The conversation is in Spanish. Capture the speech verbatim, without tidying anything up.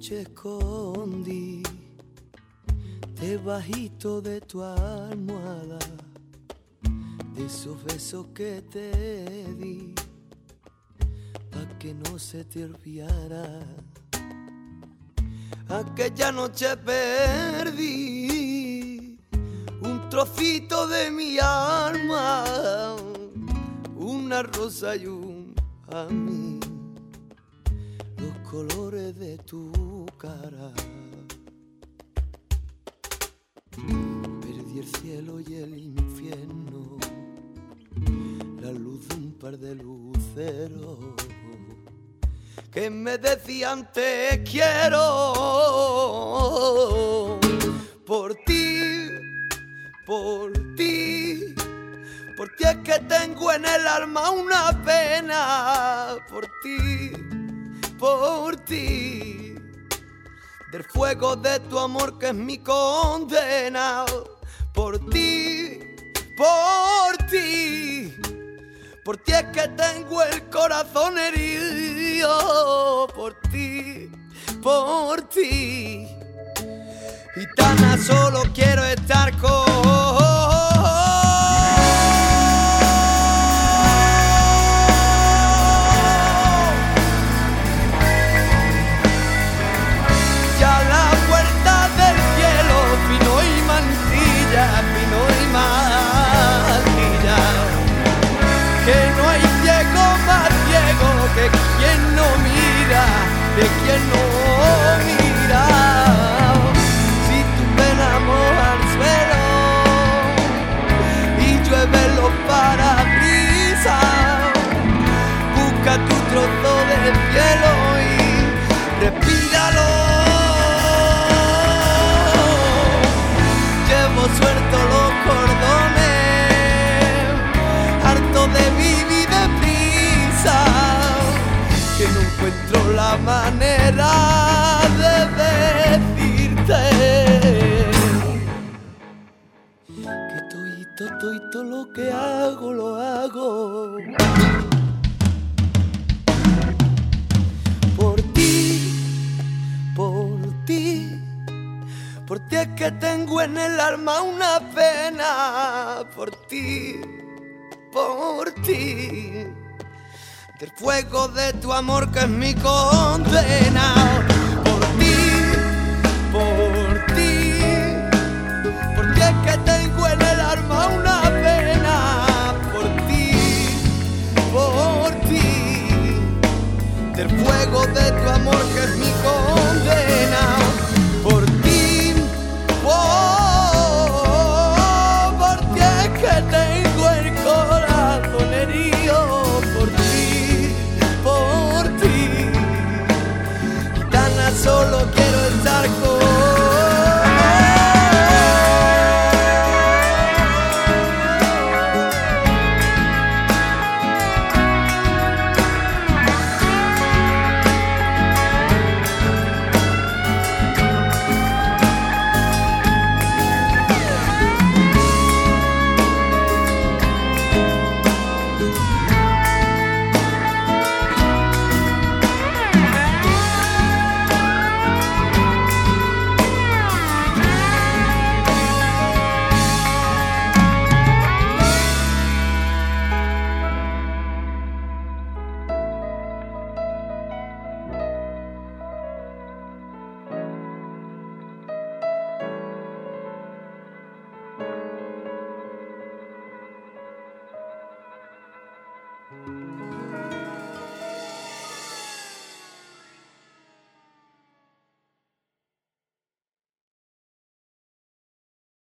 noche escondí debajito de tu almohada, de esos besos que te di, pa' que no se te olvidara. Aquella noche perdí un trocito de mi alma, una rosa y un a mí, los colores de tu cara. Perdí el cielo y el infierno, la luz de un par de luceros que me decían te quiero. Por ti, por ti, por ti es que tengo en el alma una pena. Por ti, por ti, del fuego de tu amor que es mi condena. Por ti, por ti, por ti es que tengo el corazón herido. Por ti, por ti, gitana, solo quiero estar con de quien no mira, de quien no mira. Si tu pena moja el suelo y llueve los parabrisas, busca tu trozo de cielo y respíralo. Llevo sueltos los cordones, harto de vivir deprisa, que no encuentro la manera de decirte que toito, toito lo que hago, lo hago por ti, por ti, por ti es que tengo en el alma una pena. Por ti, por ti, del fuego de tu amor que es mi condena. Por ti, por ti, por ti es que tengo en el alma una pena. Por ti, por ti, del fuego de tu amor que es mi condena. Por ti, por, por ti es que tengo el corazón herido. Por ti, solo